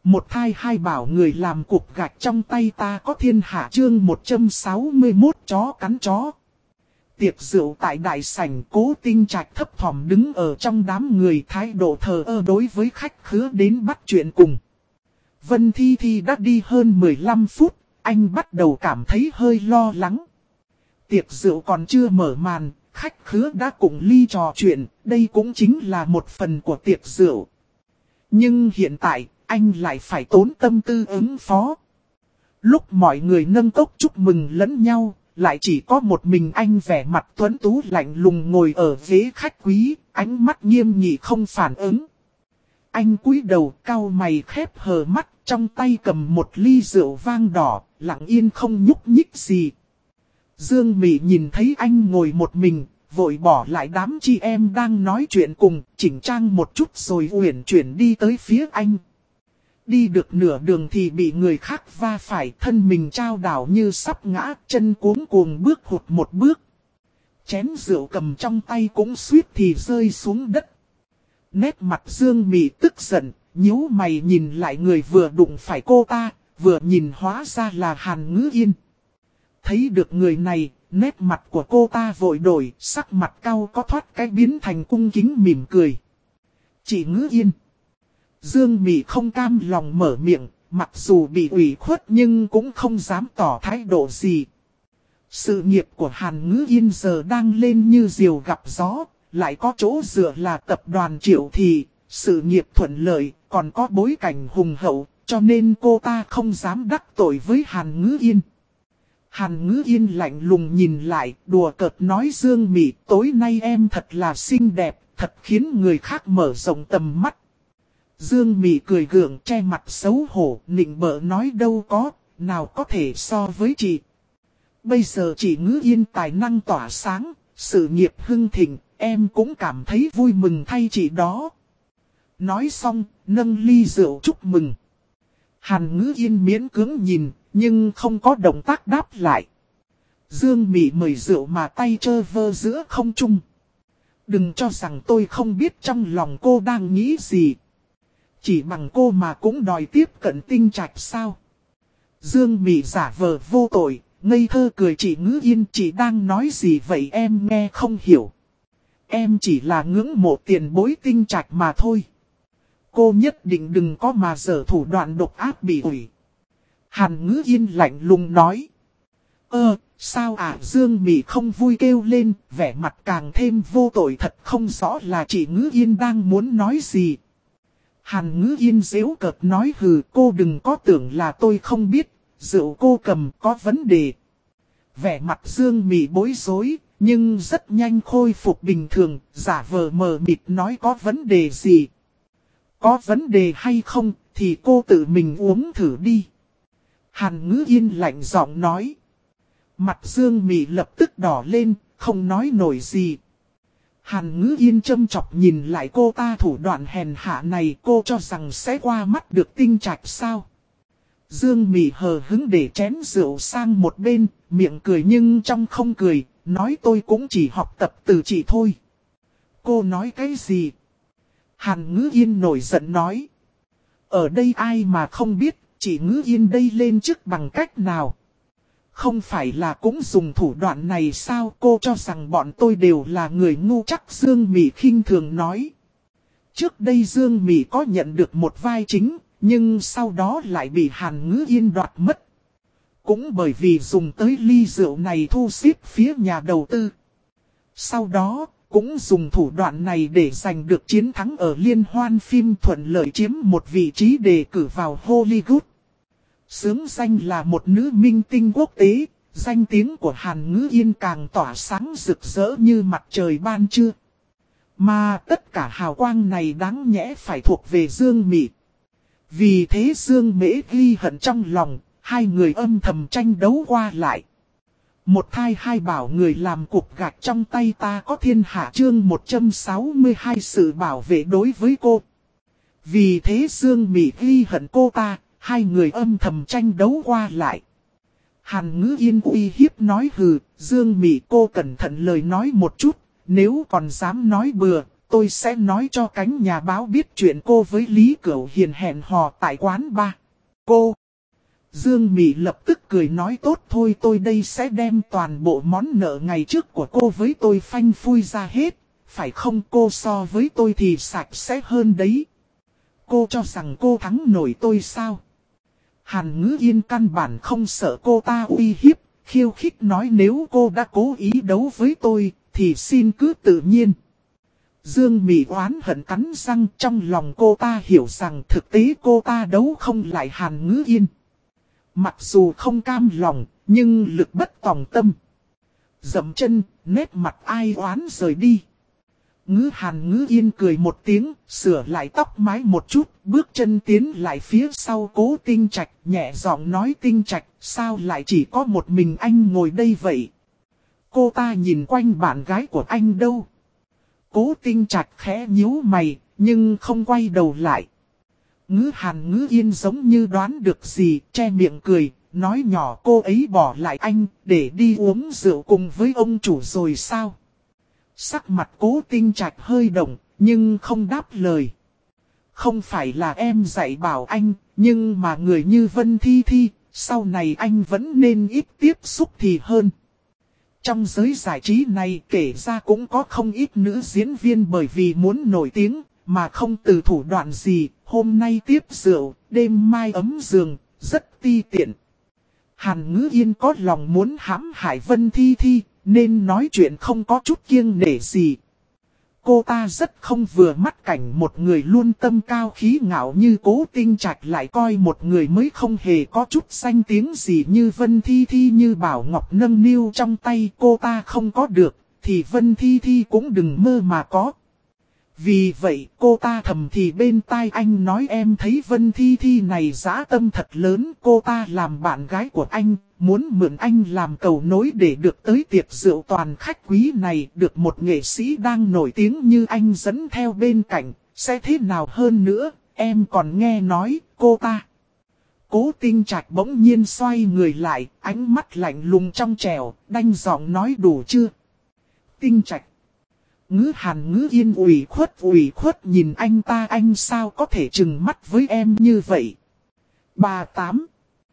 Một thai hai bảo người làm cục gạch trong tay ta có thiên hạ chương 161 chó cắn chó. Tiệc rượu tại đại sảnh, Cố Tinh Trạch thấp thỏm đứng ở trong đám người, thái độ thờ ơ đối với khách khứa đến bắt chuyện cùng. Vân Thi Thi đã đi hơn 15 phút, anh bắt đầu cảm thấy hơi lo lắng. Tiệc rượu còn chưa mở màn, khách khứa đã cùng ly trò chuyện, đây cũng chính là một phần của tiệc rượu. Nhưng hiện tại, anh lại phải tốn tâm tư ứng phó. Lúc mọi người nâng cốc chúc mừng lẫn nhau, lại chỉ có một mình anh vẻ mặt tuấn tú lạnh lùng ngồi ở ghế khách quý, ánh mắt nghiêm nghị không phản ứng. Anh cúi đầu cau mày khép hờ mắt, trong tay cầm một ly rượu vang đỏ, lặng yên không nhúc nhích gì. Dương Mỹ nhìn thấy anh ngồi một mình, vội bỏ lại đám chị em đang nói chuyện cùng, chỉnh trang một chút rồi uyển chuyển đi tới phía anh. Đi được nửa đường thì bị người khác va phải, thân mình trao đảo như sắp ngã, chân cuống cuồng bước hụt một bước. Chén rượu cầm trong tay cũng suýt thì rơi xuống đất. Nét mặt Dương Mỹ tức giận, nhíu mày nhìn lại người vừa đụng phải cô ta, vừa nhìn hóa ra là Hàn Ngữ Yên. Thấy được người này, nét mặt của cô ta vội đổi, sắc mặt cau có thoát cái biến thành cung kính mỉm cười. Chị Ngữ Yên. Dương Mỹ không cam lòng mở miệng, mặc dù bị ủy khuất nhưng cũng không dám tỏ thái độ gì. Sự nghiệp của Hàn Ngữ Yên giờ đang lên như diều gặp gió, lại có chỗ dựa là tập đoàn Triệu Thị, sự nghiệp thuận lợi, còn có bối cảnh hùng hậu, cho nên cô ta không dám đắc tội với Hàn Ngữ Yên. Hàn Ngữ Yên lạnh lùng nhìn lại, đùa cợt nói Dương Mỹ, tối nay em thật là xinh đẹp, thật khiến người khác mở rộng tầm mắt. Dương Mỹ cười gượng che mặt xấu hổ, nịnh bợ nói đâu có, nào có thể so với chị. Bây giờ chị Ngữ Yên tài năng tỏa sáng, sự nghiệp hưng thịnh, em cũng cảm thấy vui mừng thay chị đó. Nói xong, nâng ly rượu chúc mừng. Hàn Ngữ Yên miễn cưỡng nhìn, nhưng không có động tác đáp lại. Dương Mỹ mời rượu mà tay trơ vơ giữa không trung. Đừng cho rằng tôi không biết trong lòng cô đang nghĩ gì. Chỉ bằng cô mà cũng đòi tiếp cận Tinh Trạch sao? Dương Mỹ giả vờ vô tội, ngây thơ cười chị Ngữ Yên, chị đang nói gì vậy em nghe không hiểu. Em chỉ là ngưỡng mộ tiền bối Tinh Trạch mà thôi. Cô nhất định đừng có mà giở thủ đoạn độc ác bị ủi. Hàn Ngữ Yên lạnh lùng nói. Sao Dương Mỹ không vui kêu lên, vẻ mặt càng thêm vô tội, thật không rõ là chị Ngữ Yên đang muốn nói gì. Hàn Ngữ Yên giễu cợt nói hừ, cô đừng có tưởng là tôi không biết, rượu cô cầm có vấn đề. Vẻ mặt Dương Mỹ bối rối, nhưng rất nhanh khôi phục bình thường, giả vờ mờ mịt nói có vấn đề gì. Có vấn đề hay không thì cô tự mình uống thử đi. Hàn Ngữ Yên lạnh giọng nói. Mặt Dương Mỹ lập tức đỏ lên, không nói nổi gì. Hàn Ngữ Yên châm chọc nhìn lại cô ta, thủ đoạn hèn hạ này cô cho rằng sẽ qua mắt được Tinh Trạch sao. Dương Mỹ hờ hứng để chén rượu sang một bên, miệng cười nhưng trong không cười, nói tôi cũng chỉ học tập từ chị thôi. Cô nói cái gì? Hàn Ngữ Yên nổi giận nói. Ở đây ai mà không biết, chị Ngữ Yên đây lên chức bằng cách nào? Không phải là cũng dùng thủ đoạn này sao? Cô cho rằng bọn tôi đều là người ngu chắc, Dương Mỹ khinh thường nói. Trước đây Dương Mỹ có nhận được một vai chính, nhưng sau đó lại bị Hàn Ngữ Yên đoạt mất. Cũng bởi vì dùng tới ly rượu này thu xếp phía nhà đầu tư. Sau đó, cũng dùng thủ đoạn này để giành được chiến thắng ở liên hoan phim, thuận lợi chiếm một vị trí đề cử vào Hollywood. Xướng danh là một nữ minh tinh quốc tế, danh tiếng của Hàn Ngữ Yên càng tỏa sáng rực rỡ như mặt trời ban trưa. Mà tất cả hào quang này đáng nhẽ phải thuộc về Dương Mỹ. Vì thế Dương Mễ ghi hận trong lòng, hai người âm thầm tranh đấu qua lại. Một thai hai bảo người làm cục gạch trong tay ta có thiên hạ chương 162 sự bảo vệ đối với cô. Vì thế Dương Mỹ ghi hận cô ta, hai người âm thầm tranh đấu qua lại. Hàn Ngữ Yên uy hiếp nói hừ, Dương Mỹ cô cẩn thận lời nói một chút, nếu còn dám nói bừa, tôi sẽ nói cho cánh nhà báo biết chuyện cô với Lý Cửu Hiền hẹn hò tại quán bar. Cô. Dương Mị lập tức cười nói tốt thôi, tôi đây sẽ đem toàn bộ món nợ ngày trước của cô với tôi phanh phui ra hết. Phải không, cô so với tôi thì sạch sẽ hơn đấy. Cô cho rằng cô thắng nổi tôi sao? Hàn Ngữ Yên căn bản không sợ cô ta uy hiếp, khiêu khích nói nếu cô đã cố ý đấu với tôi, thì xin cứ tự nhiên. Dương Mị oán hận cắn răng, trong lòng cô ta hiểu rằng thực tế cô ta đấu không lại Hàn Ngữ Yên. Mặc dù không cam lòng, nhưng lực bất tòng tâm. Dậm chân, nét mặt ai oán rời đi. Hàn Ngữ Yên cười một tiếng, sửa lại tóc mái một chút, bước chân tiến lại phía sau Cố Tinh Trạch, nhẹ giọng nói Tinh Trạch, sao lại chỉ có một mình anh ngồi đây vậy? Cô ta nhìn quanh bạn gái của anh đâu? Cố Tinh Trạch khẽ nhíu mày, nhưng không quay đầu lại. Hàn Ngữ Yên giống như đoán được gì, che miệng cười, nói nhỏ cô ấy bỏ lại anh, để đi uống rượu cùng với ông chủ rồi sao? Sắc mặt Cố Tinh Trạch hơi động, nhưng không đáp lời. Không phải là em dạy bảo anh, nhưng mà người như Vân Thi Thi, sau này anh vẫn nên ít tiếp xúc thì hơn. Trong giới giải trí này kể ra cũng có không ít nữ diễn viên bởi vì muốn nổi tiếng, mà không từ thủ đoạn gì, hôm nay tiếp rượu, đêm mai ấm giường, rất ti tiện. Hàn Ngữ Yên có lòng muốn hãm hại Vân Thi Thi, nên nói chuyện không có chút kiêng nể gì. Cô ta rất không vừa mắt cảnh một người luôn tâm cao khí ngạo như Cố Tinh Trạch lại coi một người mới không hề có chút danh tiếng gì như Vân Thi Thi như Bảo Ngọc nâng niu trong tay cô ta không có được, thì Vân Thi Thi cũng đừng mơ mà có. Vì vậy cô ta thầm thì bên tai anh nói em thấy Vân Thi Thi này dã tâm thật lớn, cô ta làm bạn gái của anh, muốn mượn anh làm cầu nối để được tới tiệc rượu toàn khách quý này, được một nghệ sĩ đang nổi tiếng như anh dẫn theo bên cạnh, sẽ thế nào hơn nữa, em còn nghe nói cô ta. Cố Tinh Trạch bỗng nhiên xoay người lại, ánh mắt lạnh lùng trong trẻo, đanh giọng nói đủ chưa? Tinh Trạch. Hàn Ngữ Yên ủy khuất nhìn anh ta, anh sao có thể trừng mắt với em như vậy? Bà Tám.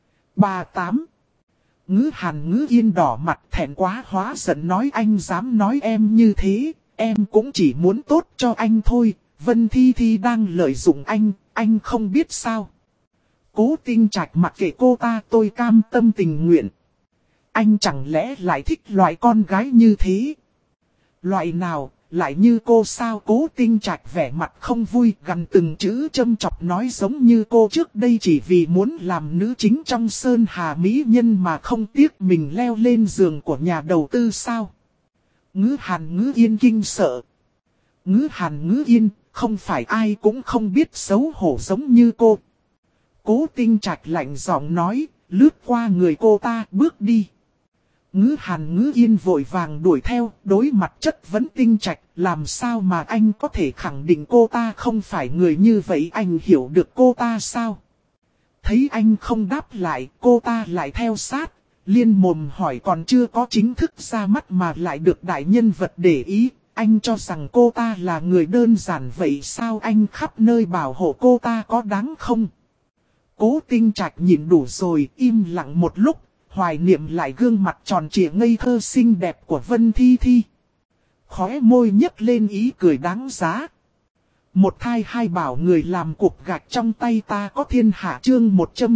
Hàn Ngữ Yên đỏ mặt thẹn quá hóa giận nói anh dám nói em như thế, em cũng chỉ muốn tốt cho anh thôi, Vân Thi Thi đang lợi dụng anh không biết sao? Cố Tinh Trạch mặc kệ cô ta, tôi cam tâm tình nguyện. Anh chẳng lẽ lại thích loại con gái như thế? Loại nào? Lại như cô sao? Cố Tinh Trạch vẻ mặt không vui, gằn từng chữ châm chọc nói giống như cô trước đây chỉ vì muốn làm nữ chính trong Sơn Hà Mỹ Nhân mà không tiếc mình leo lên giường của nhà đầu tư sao? Hàn Ngữ Yên kinh sợ. Hàn Ngữ Yên, không phải ai cũng không biết xấu hổ giống như cô. Cố Tinh Trạch lạnh giọng nói, lướt qua người cô ta bước đi. Hàn Ngữ Yên vội vàng đuổi theo, đối mặt chất vấn Tinh Trạch, làm sao mà anh có thể khẳng định cô ta không phải người như vậy, anh hiểu được cô ta sao? Thấy anh không đáp lại, cô ta lại theo sát, liên mồm hỏi còn chưa có chính thức ra mắt mà lại được đại nhân vật để ý, anh cho rằng cô ta là người đơn giản vậy sao, anh khắp nơi bảo hộ cô ta có đáng không? Cố Tinh Trạch nhìn đủ rồi, im lặng một lúc. Hoài niệm lại gương mặt tròn trịa ngây thơ xinh đẹp của Vân Thi Thi. Khóe môi nhếch lên ý cười đáng giá. Một thai hai bảo người làm cục gạch trong tay ta có thiên hạ chương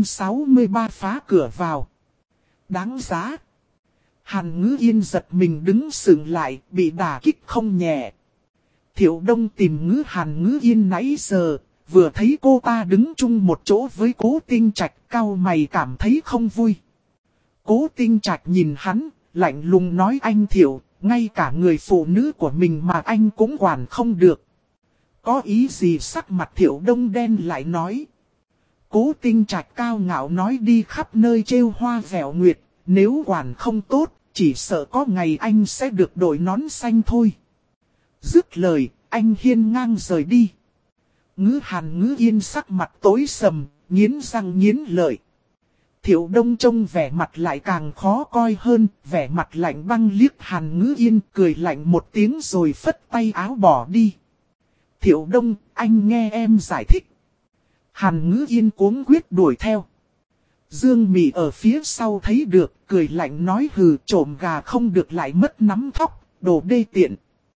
163 phá cửa vào. Đáng giá. Hàn Ngữ Yên giật mình đứng sững lại, bị đả kích không nhẹ. Thiệu Đông tìm Hàn Ngữ Yên nãy giờ, vừa thấy cô ta đứng chung một chỗ với Cố Tinh Trạch, cau mày cảm thấy không vui. Cố Tinh Trạch nhìn hắn, lạnh lùng nói anh Thiệu, ngay cả người phụ nữ của mình mà anh cũng quản không được. Có ý gì? Sắc mặt Thiệu Đông đen lại nói. Cố Tinh Trạch cao ngạo nói đi khắp nơi trêu hoa vẻo nguyệt, nếu quản không tốt, chỉ sợ có ngày anh sẽ được đội nón xanh thôi. Dứt lời, anh hiên ngang rời đi. Hàn Ngữ Yên sắc mặt tối sầm, nghiến răng nghiến lợi. Thiệu Đông trông vẻ mặt lại càng khó coi hơn, vẻ mặt lạnh băng liếc Hàn Ngữ Yên cười lạnh một tiếng rồi phất tay áo bỏ đi. Thiệu Đông, anh nghe em giải thích. Hàn Ngữ Yên cuống quyết đuổi theo. Dương Mị ở phía sau thấy được, cười lạnh nói hừ, trộm gà không được lại mất nắm thóc, đồ đê tiện.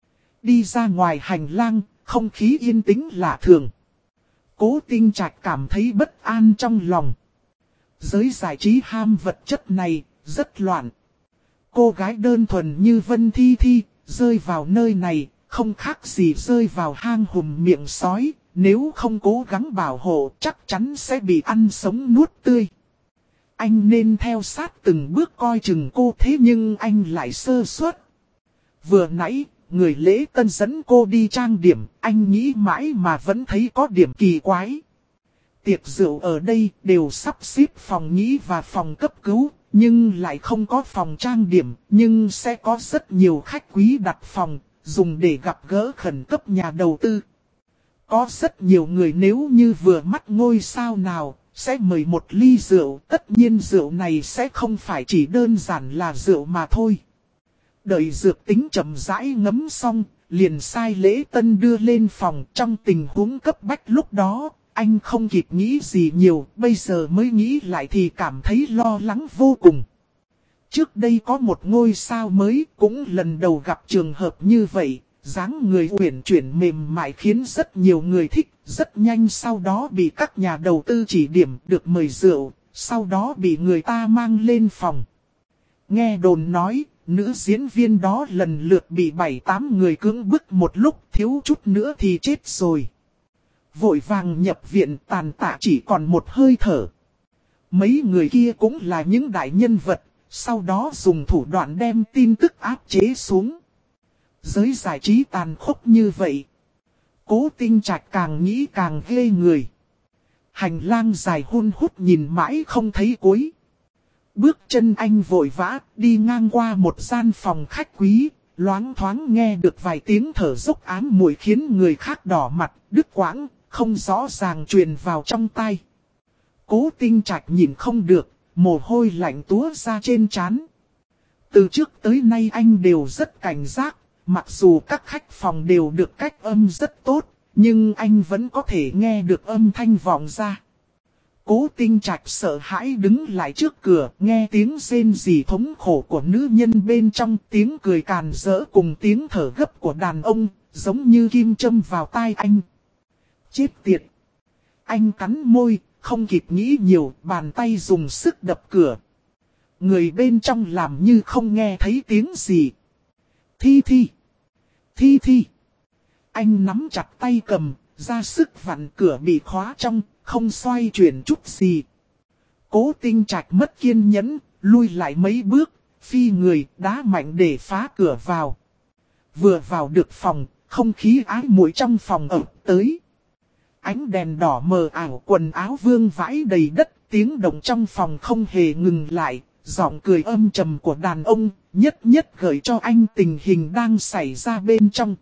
Đi ra ngoài hành lang, không khí yên tĩnh lạ thường. Cố Tinh Trạch cảm thấy bất an trong lòng. Giới giải trí ham vật chất này, rất loạn. Cô gái đơn thuần như Vân Thi Thi, rơi vào nơi này, không khác gì rơi vào hang hùm miệng sói. Nếu không cố gắng bảo hộ, chắc chắn sẽ bị ăn sống nuốt tươi. Anh nên theo sát từng bước coi chừng cô, thế nhưng anh lại sơ suất. Vừa nãy, người lễ tân dẫn cô đi trang điểm, anh nghĩ mãi mà vẫn thấy có điểm kỳ quái. Tiệc rượu ở đây đều sắp xếp phòng nghỉ và phòng cấp cứu, nhưng lại không có phòng trang điểm, nhưng sẽ có rất nhiều khách quý đặt phòng, dùng để gặp gỡ khẩn cấp nhà đầu tư. Có rất nhiều người nếu như vừa mắt ngôi sao nào, sẽ mời một ly rượu, tất nhiên rượu này sẽ không phải chỉ đơn giản là rượu mà thôi. Đợi Dược Tính chậm rãi ngấm xong, liền sai lễ tân đưa lên phòng. Trong tình huống cấp bách lúc đó, anh không kịp nghĩ gì nhiều, bây giờ mới nghĩ lại thì cảm thấy lo lắng vô cùng. Trước đây có một ngôi sao mới, cũng lần đầu gặp trường hợp như vậy. Dáng người uyển chuyển mềm mại khiến rất nhiều người thích, rất nhanh sau đó bị các nhà đầu tư chỉ điểm được mời rượu, sau đó bị người ta mang lên phòng. Nghe đồn nói, nữ diễn viên đó lần lượt bị 7-8 người cưỡng bức một lúc, thiếu chút nữa thì chết rồi. Vội vàng nhập viện, tàn tạ chỉ còn một hơi thở. Mấy người kia cũng là những đại nhân vật, sau đó dùng thủ đoạn đem tin tức áp chế xuống. Giới giải trí tàn khốc như vậy. Cố Tinh Trạch càng nghĩ càng ghê người. Hành lang dài hun hút nhìn mãi không thấy cuối. Bước chân anh vội vã đi ngang qua một gian phòng khách quý. Loáng thoáng nghe được vài tiếng thở dốc ám muội khiến người khác đỏ mặt, đứt quãng, không rõ ràng truyền vào trong tai. Cố Tinh Trạch nhìn không được, mồ hôi lạnh túa ra trên trán. Từ trước tới nay anh đều rất cảnh giác. Mặc dù các khách phòng đều được cách âm rất tốt, nhưng anh vẫn có thể nghe được âm thanh vọng ra. Cố Tinh Trạch sợ hãi đứng lại trước cửa, nghe tiếng rên rỉ thống khổ của nữ nhân bên trong, tiếng cười càn rỡ cùng tiếng thở gấp của đàn ông, giống như kim châm vào tai anh. Chết tiệt! Anh cắn môi, không kịp nghĩ nhiều, bàn tay dùng sức đập cửa. Người bên trong làm như không nghe thấy tiếng gì. Thi Thi! Thi Thi! Anh nắm chặt tay cầm, ra sức vặn cửa bị khóa trong, không xoay chuyển chút gì. Cố Tinh Trạch mất kiên nhẫn, lui lại mấy bước, phi người đá mạnh để phá cửa vào. Vừa vào được phòng, không khí ái muội trong phòng ập tới. Ánh đèn đỏ mờ ảo, quần áo vương vãi đầy đất, tiếng động trong phòng không hề ngừng lại. Giọng cười âm trầm của đàn ông, nhất nhất gợi cho anh tình hình đang xảy ra bên trong.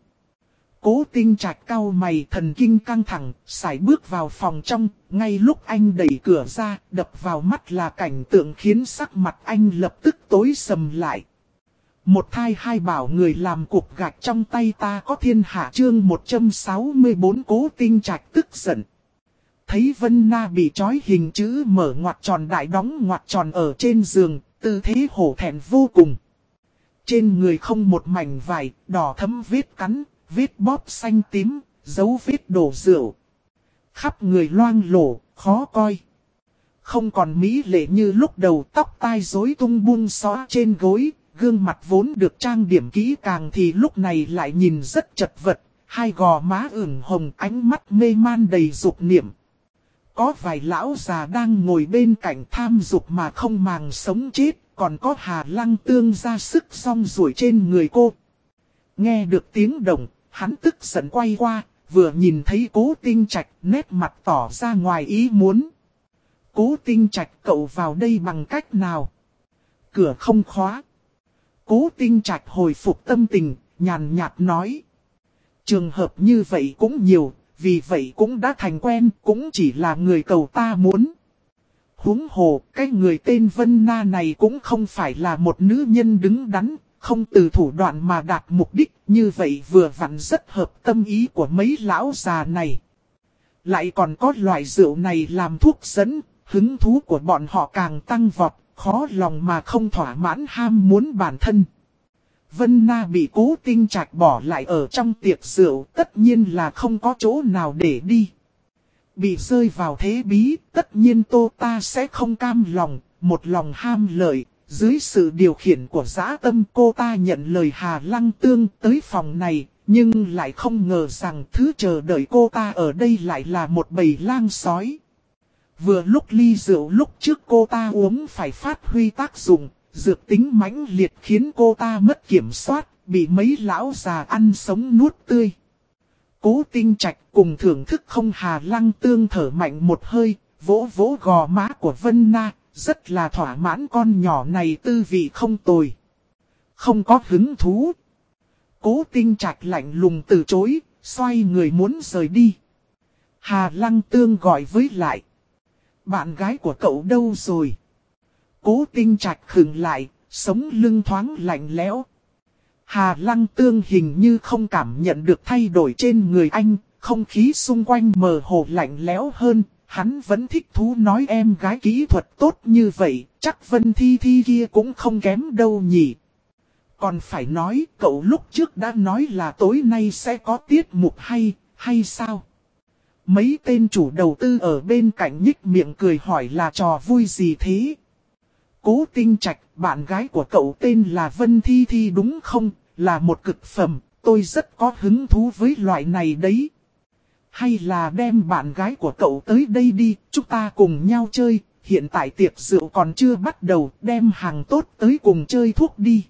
Cố Tinh Trạch cau mày, thần kinh căng thẳng, sải bước vào phòng trong. Ngay lúc anh đẩy cửa ra, đập vào mắt là cảnh tượng khiến sắc mặt anh lập tức tối sầm lại. Một thai hai bảo người làm cục gạch trong tay ta có thiên hạ, chương 164. Cố Tinh Trạch tức giận. Thấy Vân Na bị trói hình chữ mở ngoặc tròn đại đóng ngoặc tròn ở trên giường, tư thế hổ thẹn vô cùng. Trên người không một mảnh vải, đỏ thấm vết cắn, vết bóp xanh tím, dấu vết đổ rượu. Khắp người loang lổ, khó coi. Không còn mỹ lệ như lúc đầu, tóc tai rối tung buông xõa trên gối, gương mặt vốn được trang điểm kỹ càng thì lúc này lại nhìn rất chật vật, hai gò má ửng hồng, ánh mắt mê man đầy dục niệm. Có vài lão già đang ngồi bên cạnh tham dục mà không màng sống chết, còn có Hà Lăng Tương ra sức song ruổi trên người cô. Nghe được tiếng động, hắn tức giận quay qua, vừa nhìn thấy Cố Tinh Trạch, nét mặt tỏ ra ngoài ý muốn. Cố Tinh Trạch, cậu vào đây bằng cách nào? Cửa không khóa. Cố Tinh Trạch hồi phục tâm tình, nhàn nhạt nói. Trường hợp như vậy cũng nhiều, vì vậy cũng đã thành quen, cũng chỉ là người cầu ta muốn. Huống hồ, cái người tên Vân Na này cũng không phải là một nữ nhân đứng đắn, không từ thủ đoạn mà đạt mục đích, như vậy vừa vặn rất hợp tâm ý của mấy lão già này. Lại còn có loại rượu này làm thuốc dẫn, hứng thú của bọn họ càng tăng vọt, khó lòng mà không thỏa mãn ham muốn bản thân. Vân Na bị Cố Tinh Trạch bỏ lại ở trong tiệc rượu, tất nhiên là không có chỗ nào để đi. Bị rơi vào thế bí, tất nhiên Tô Ta sẽ không cam lòng, một lòng ham lợi. Dưới sự điều khiển của dã tâm, cô ta nhận lời Hà Lăng Tương tới phòng này, nhưng lại không ngờ rằng thứ chờ đợi cô ta ở đây lại là một bầy lang sói. Vừa lúc ly rượu lúc trước cô ta uống phải phát huy tác dụng, dược tính mãnh liệt khiến cô ta mất kiểm soát, bị mấy lão già ăn sống nuốt tươi. Cố Tinh Trạch cùng thưởng thức không Hà Lăng Tương thở mạnh một hơi, vỗ vỗ gò má của Vân Na, rất là thỏa mãn con nhỏ này tư vị không tồi. Không có hứng thú. Cố Tinh Trạch lạnh lùng từ chối, xoay người muốn rời đi. Hà Lăng Tương gọi với lại. Bạn gái của cậu đâu rồi? Cố Tinh Trạch khựng lại, sống lưng thoáng lạnh lẽo. Hà Lăng Tương hình như không cảm nhận được thay đổi trên người anh, không khí xung quanh mờ hồ lạnh lẽo hơn. Hắn vẫn thích thú nói em gái kỹ thuật tốt như vậy, chắc Vân Thi Thi kia cũng không kém đâu nhỉ. Còn phải nói, cậu lúc trước đã nói là tối nay sẽ có tiết mục hay sao? Mấy tên chủ đầu tư ở bên cạnh nhích miệng cười hỏi là trò vui gì thế? Cố Tinh Trạch, bạn gái của cậu tên là Vân Thi Thi đúng không? Là một cực phẩm, tôi rất có hứng thú với loại này đấy. Hay là đem bạn gái của cậu tới đây đi, chúng ta cùng nhau chơi, hiện tại tiệc rượu còn chưa bắt đầu, đem hàng tốt tới cùng chơi thuốc đi.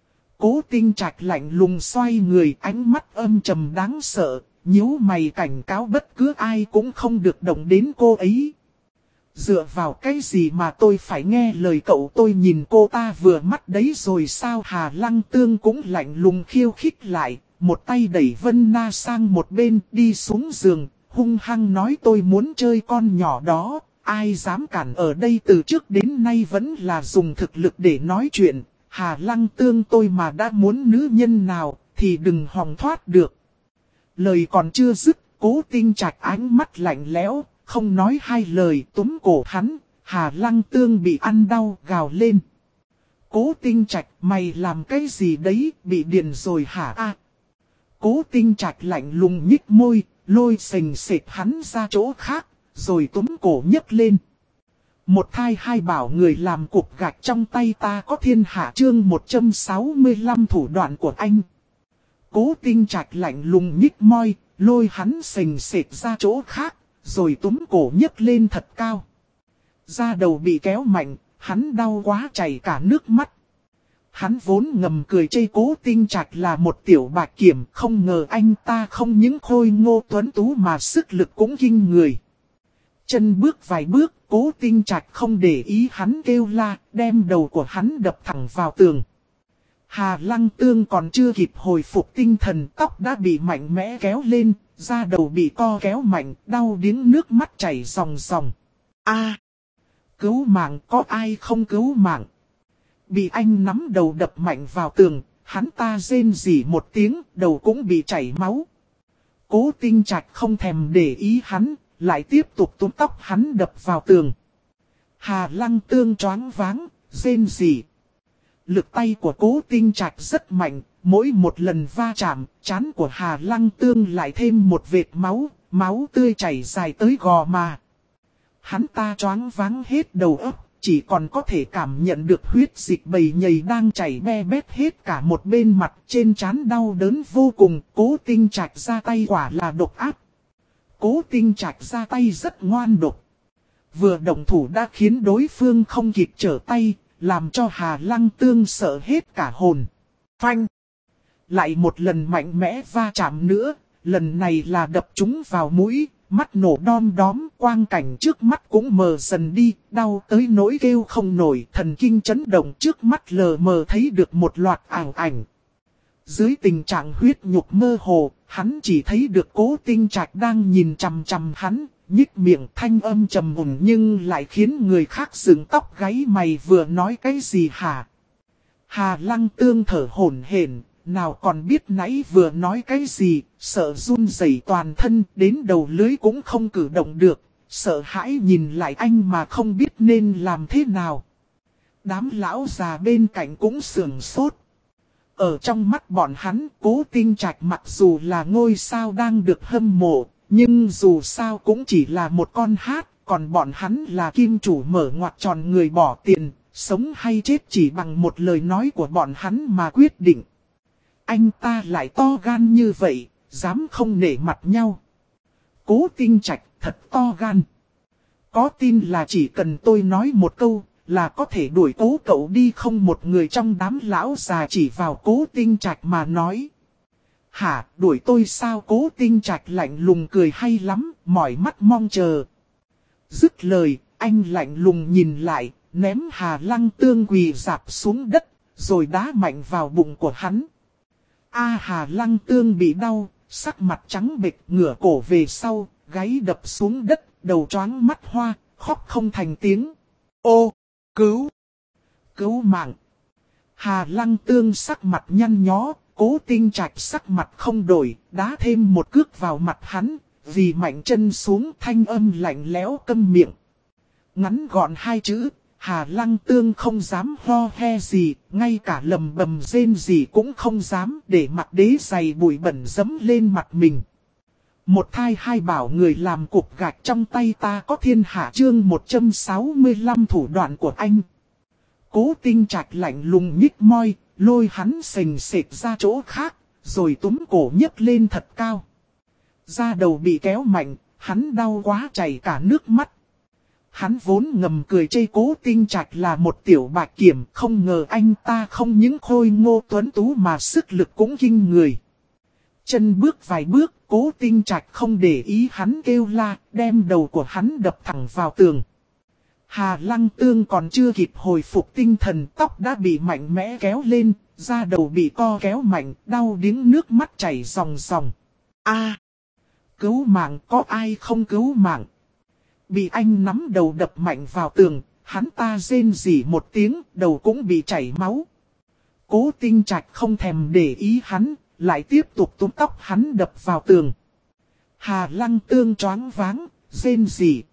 Cố Tinh Trạch lạnh lùng xoay người, ánh mắt âm trầm đáng sợ, nhíu mày cảnh cáo bất cứ ai cũng không được động đến cô ấy. Dựa vào cái gì mà tôi phải nghe lời cậu, tôi nhìn cô ta vừa mắt đấy rồi sao? Hà Lăng Tương cũng lạnh lùng khiêu khích lại. Một tay đẩy Vân Na sang một bên, đi xuống giường, hung hăng nói tôi muốn chơi con nhỏ đó, ai dám cản ở đây. Từ trước đến nay vẫn là dùng thực lực để nói chuyện, Hà Lăng Tương tôi mà đã muốn nữ nhân nào, thì đừng hòng thoát được. Lời còn chưa dứt, Cố Tinh Trạch ánh mắt lạnh lẽo, không nói hai lời túm cổ hắn, Hà Lăng Tương bị ăn đau gào lên. Cố Tinh Trạch, mày làm cái gì đấy, bị điên rồi hả a? Cố Tinh Trạch lạnh lùng nhích môi, lôi sình sệt hắn ra chỗ khác, rồi túm cổ nhấc lên. Một thai hai bảo người làm cục gạch trong tay ta có thiên hạ chương 165 thủ đoạn của anh. Cố Tinh Trạch lạnh lùng nhích môi, lôi hắn sình sệt ra chỗ khác, rồi túm cổ nhấc lên thật cao. Da đầu bị kéo mạnh, hắn đau quá chảy cả nước mắt. Hắn vốn ngầm cười chê Cố Tinh Trạch là một tiểu bạch kiểm, không ngờ anh ta không những khôi ngô tuấn tú mà sức lực cũng kinh người. Chân bước vài bước, Cố Tinh Trạch không để ý hắn kêu la, đem đầu của hắn đập thẳng vào tường. Hà Lăng Tương còn chưa kịp hồi phục tinh thần, tóc đã bị mạnh mẽ kéo lên, da đầu bị co kéo mạnh, đau điếng nước mắt chảy ròng ròng. A, cứu mạng, có ai không cứu mạng? Bị anh nắm đầu đập mạnh vào tường, hắn ta rên rỉ một tiếng, đầu cũng bị chảy máu. Cố Tinh Trạch không thèm để ý hắn, lại tiếp tục túm tóc hắn đập vào tường. Hà Lăng Tương choáng váng, rên rỉ. Lực tay của Cố Tinh Trạch rất mạnh, mỗi một lần va chạm, trán của Hà Lăng Tương lại thêm một vệt máu, máu tươi chảy dài tới gò má. Hắn ta choáng váng hết đầu óc, chỉ còn có thể cảm nhận được huyết dịch bầy nhầy đang chảy be bét hết cả một bên mặt, trên trán đau đớn vô cùng. Cố Tinh Trạch ra tay quả là độc ác. Cố Tinh Trạch ra tay rất ngoan độc. Vừa động thủ đã khiến đối phương không kịp trở tay, làm cho Hà Lăng Tương sợ hết cả hồn. Phanh! Lại một lần mạnh mẽ va chạm nữa, lần này là đập chúng vào mũi, mắt nổ đom đóm, quang cảnh trước mắt cũng mờ dần đi, đau tới nỗi kêu không nổi, thần kinh chấn động, trước mắt lờ mờ thấy được một loạt ảo ảnh. Dưới tình trạng huyết nhục mơ hồ, hắn chỉ thấy được Cố Tinh Trạch đang nhìn chằm chằm hắn, nhích miệng, thanh âm trầm mùn nhưng lại khiến người khác dựng tóc gáy. Mày vừa nói cái gì hả? Hà Lăng Tương thở hổn hển, nào còn biết nãy vừa nói cái gì, sợ run rẩy toàn thân, đến đầu lưới cũng không cử động được, sợ hãi nhìn lại anh mà không biết nên làm thế nào. Đám lão già bên cạnh cũng sườn sốt. Ở trong mắt bọn hắn, Cố Tinh Trạch mặc dù là ngôi sao đang được hâm mộ, nhưng dù sao cũng chỉ là một con hát, còn bọn hắn là kim chủ mở ngoặt tròn người bỏ tiền, sống hay chết chỉ bằng một lời nói của bọn hắn mà quyết định. Anh ta lại to gan như vậy, dám không nể mặt nhau. Cố Tinh Trạch thật to gan. Có tin là chỉ cần tôi nói một câu là có thể đuổi Cố cậu đi không? Một người trong đám lão già chỉ vào Cố Tinh Trạch mà nói. Hả, đuổi tôi sao? Cố Tinh Trạch lạnh lùng cười hay lắm, mỏi mắt mong chờ. Dứt lời, anh lạnh lùng nhìn lại, ném Hà Lăng Tương quỳ rạp xuống đất, rồi đá mạnh vào bụng của hắn. Hà Lăng Tương bị đau, sắc mặt trắng bệch, ngửa cổ về sau, gáy đập xuống đất, đầu choáng mắt hoa, khóc không thành tiếng. Ô, cứu mạng. Hà Lăng Tương sắc mặt nhăn nhó, Cố Tinh Trạch sắc mặt không đổi, đá thêm một cước vào mặt hắn, vì mạnh chân xuống thanh âm lạnh lẽo câm miệng. Ngắn gọn hai chữ, Hà Lăng Tương không dám ho he gì, ngay cả lầm bầm rên gì cũng không dám, để mặt đế giày bụi bẩn dẫm lên mặt mình. Một thai hai bảo người làm cục gạch trong tay ta có thiên hạ. Chương 165 thủ đoạn của anh. Cố Tinh Trạch lạnh lùng nhích môi, lôi hắn sềnh sệt ra chỗ khác, rồi túm cổ nhấc lên thật cao. Da đầu bị kéo mạnh, hắn đau quá chảy cả nước mắt. Hắn vốn ngầm cười chê Cố Tinh Trạch là một tiểu bạch kiểm, không ngờ anh ta không những khôi ngô tuấn tú mà sức lực cũng kinh người. Chân bước vài bước, Cố Tinh Trạch không để ý hắn kêu la, đem đầu của hắn đập thẳng vào tường. Hà Lăng Tương còn chưa kịp hồi phục tinh thần, tóc đã bị mạnh mẽ kéo lên, da đầu bị co kéo mạnh, đau điếng nước mắt chảy ròng ròng. Cứu mạng, có ai không cứu mạng? Bị anh nắm đầu đập mạnh vào tường, hắn ta rên rỉ một tiếng, đầu cũng bị chảy máu. Cố Tinh Trạch không thèm để ý hắn, lại tiếp tục túm tóc hắn đập vào tường. Hà Lăng Tương choáng váng, rên rỉ.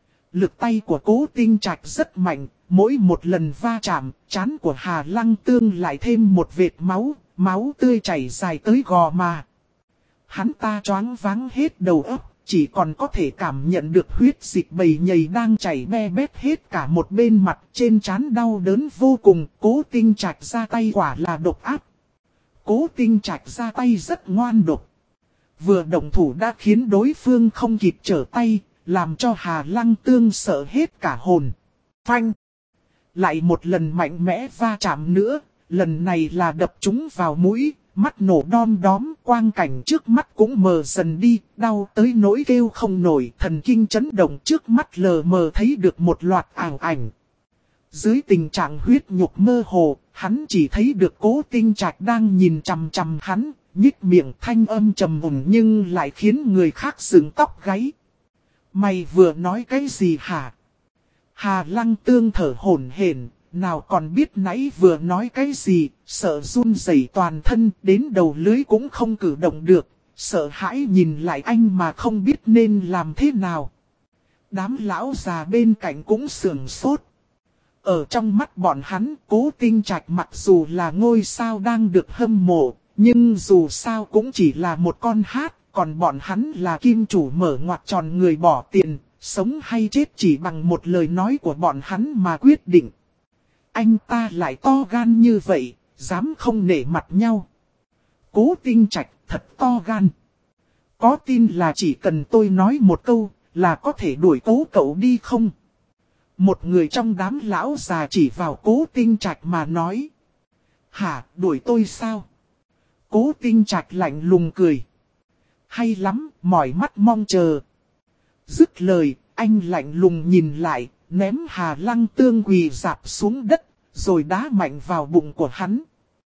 Lực tay của Cố Tinh Trạch rất mạnh, mỗi một lần va chạm, trán của Hà Lăng Tương lại thêm một vệt máu, máu tươi chảy dài tới gò má. Hắn ta choáng váng hết đầu óc, chỉ còn có thể cảm nhận được huyết dịch bầy nhầy đang chảy be bét hết cả một bên mặt, trên trán đau đớn vô cùng. Cố Tinh Trạch ra tay quả là độc ác. Cố Tinh Trạch ra tay rất ngoan độc. Vừa động thủ đã khiến đối phương không kịp trở tay, làm cho Hà Lăng Tương sợ hết cả hồn. Phanh! Lại một lần mạnh mẽ va chạm nữa, lần này là đập chúng vào mũi, mắt nổ đom đóm, quang cảnh trước mắt cũng mờ dần đi, đau tới nỗi kêu không nổi, thần kinh chấn động, trước mắt lờ mờ thấy được một loạt ảo ảnh. Dưới tình trạng huyết nhục mơ hồ, hắn chỉ thấy được Cố Tinh Trạch đang nhìn chằm chằm hắn, nhích miệng, thanh âm trầm mùng nhưng lại khiến người khác dựng tóc gáy. Mày vừa nói cái gì hả? Hà Lăng Tương thở hổn hển, nào còn biết nãy vừa nói cái gì, sợ run rẩy toàn thân, đến đầu lưới cũng không cử động được, sợ hãi nhìn lại anh mà không biết nên làm thế nào. Đám lão già bên cạnh cũng sườn sốt. Ở trong mắt bọn hắn, Cố Tinh Trạch mặc dù là ngôi sao đang được hâm mộ, nhưng dù sao cũng chỉ là một con hát, còn bọn hắn là kim chủ mở ngoặt tròn người bỏ tiền, sống hay chết chỉ bằng một lời nói của bọn hắn mà quyết định. Anh ta lại to gan như vậy, dám không nể mặt nhau. Cố Tinh Trạch thật to gan. Có tin là chỉ cần tôi nói một câu là có thể đuổi Cố cậu đi không? Một người trong đám lão già chỉ vào Cố Tinh Trạch mà nói. Hả, đuổi tôi sao? Cố Tinh Trạch lạnh lùng cười. Hay lắm, mỏi mắt mong chờ. Dứt lời, anh lạnh lùng nhìn lại, ném Hà Lăng Tương quỳ rạp xuống đất, rồi đá mạnh vào bụng của hắn.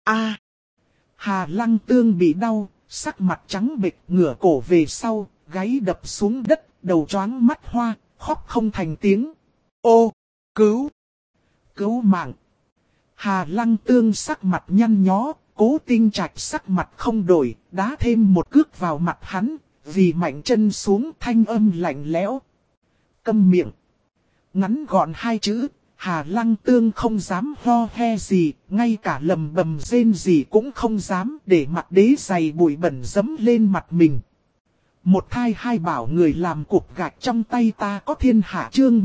Hà Lăng Tương bị đau, sắc mặt trắng bệch, ngửa cổ về sau, gáy đập xuống đất, đầu choáng mắt hoa, khóc không thành tiếng. Ô, cứu mạng. Hà Lăng Tương sắc mặt nhăn nhó, Cố Tinh Trạch sắc mặt không đổi, đá thêm một cước vào mặt hắn, vì mạnh chân xuống thanh âm lạnh lẽo. Câm miệng. Ngắn gọn hai chữ, Hà Lăng Tương không dám ho he gì, ngay cả lầm bầm rên gì cũng không dám, để mặt đế giày bụi bẩn dẫm lên mặt mình. Một thai hai bảo người làm cục gạch trong tay ta có thiên hạ chương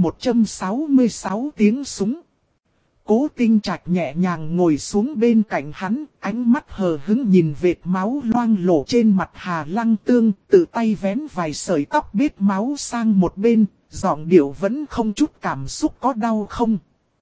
166 tiếng súng. Cố Tinh Trạch nhẹ nhàng ngồi xuống bên cạnh hắn, ánh mắt hờ hững nhìn vệt máu loang lổ trên mặt Hà Lăng Tương, tự tay vén vài sợi tóc bết máu sang một bên, giọng điệu vẫn không chút cảm xúc có đau không.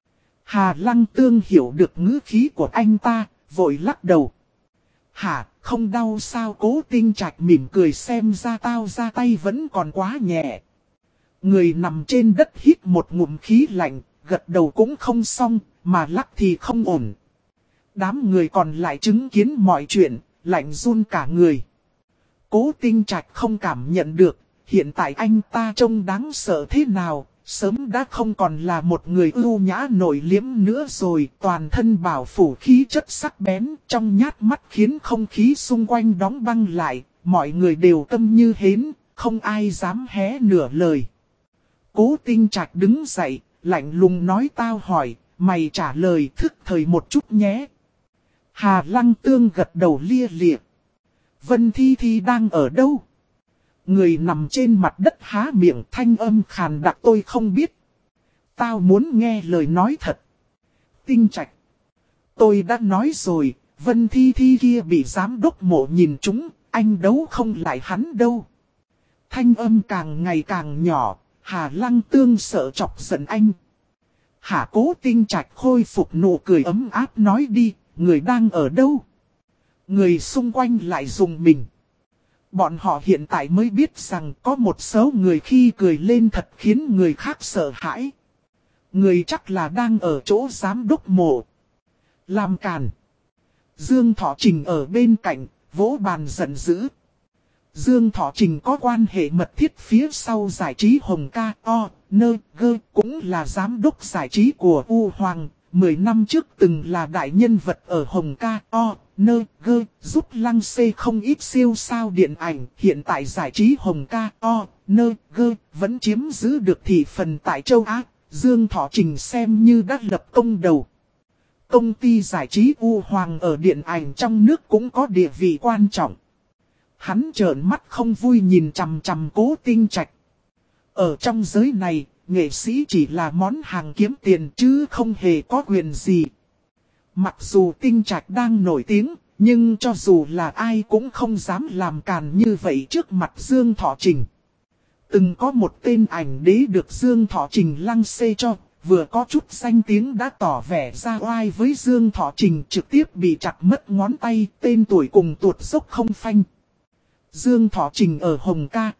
Hà Lăng Tương hiểu được ngữ khí của anh ta, vội lắc đầu. Hả, không đau sao? Cố Tinh Trạch mỉm cười, xem ra tao ra tay vẫn còn quá nhẹ. Người nằm trên đất hít một ngụm khí lạnh, gật đầu cũng không xong, mà lắc thì không ổn. Đám người còn lại chứng kiến mọi chuyện, lạnh run cả người. Cố Tinh Trạch không cảm nhận được, hiện tại anh ta trông đáng sợ thế nào, sớm đã không còn là một người ưu nhã nổi liếm nữa rồi, toàn thân bảo phủ khí chất sắc bén, trong nhát mắt khiến không khí xung quanh đóng băng lại, mọi người đều câm như hến, không ai dám hé nửa lời. Cố Tinh Trạch đứng dậy, lạnh lùng nói, tao hỏi, mày trả lời thức thời một chút nhé. Hà Lăng Tương gật đầu lia lịa. Vân Thi Thi đang ở đâu? Người nằm trên mặt đất há miệng, thanh âm khàn đặc, tôi không biết. Tao muốn nghe lời nói thật. Tinh Trạch. Tôi đã nói rồi, Vân Thi Thi kia bị giám đốc Mộ nhìn trúng, anh đấu không lại hắn đâu. Thanh âm càng ngày càng nhỏ, Hà Lăng Tương sợ chọc giận anh. Hả? Cố Tinh Trạch khôi phục nụ cười ấm áp, nói đi, người đang ở đâu? Người xung quanh lại rùng mình. Bọn họ hiện tại mới biết rằng có một số người khi cười lên thật khiến người khác sợ hãi. Người chắc là đang ở chỗ giám đốc Mộ. Làm càn. Dương Thọ Trình ở bên cạnh, vỗ bàn giận dữ. Dương Thọ Trình có quan hệ mật thiết phía sau giải trí Hồng Ca, cũng là giám đốc giải trí của U Hoàng. 10 năm trước từng là đại nhân vật ở Hồng Ca, giúp Lăng Xê không ít siêu sao điện ảnh. Hiện tại giải trí Hồng Ca, vẫn chiếm giữ được thị phần tại châu Á. Dương Thọ Trình xem như đã lập công đầu. Công ty giải trí U Hoàng ở điện ảnh trong nước cũng có địa vị quan trọng. Hắn trợn mắt không vui nhìn chằm chằm Cố Tinh Trạch. Ở trong giới này, nghệ sĩ chỉ là món hàng kiếm tiền chứ không hề có quyền gì. Mặc dù Tinh Trạch đang nổi tiếng, nhưng cho dù là ai cũng không dám làm càn như vậy trước mặt Dương Thọ Trình. Từng có một tên ảnh đế được Dương Thọ Trình lăng xê cho, vừa có chút danh tiếng đã tỏ vẻ ra oai với Dương Thọ Trình, trực tiếp bị chặt mất ngón tay, tên tuổi cùng tuột dốc không phanh. Dương Thọ Trình ở Hồng Ca,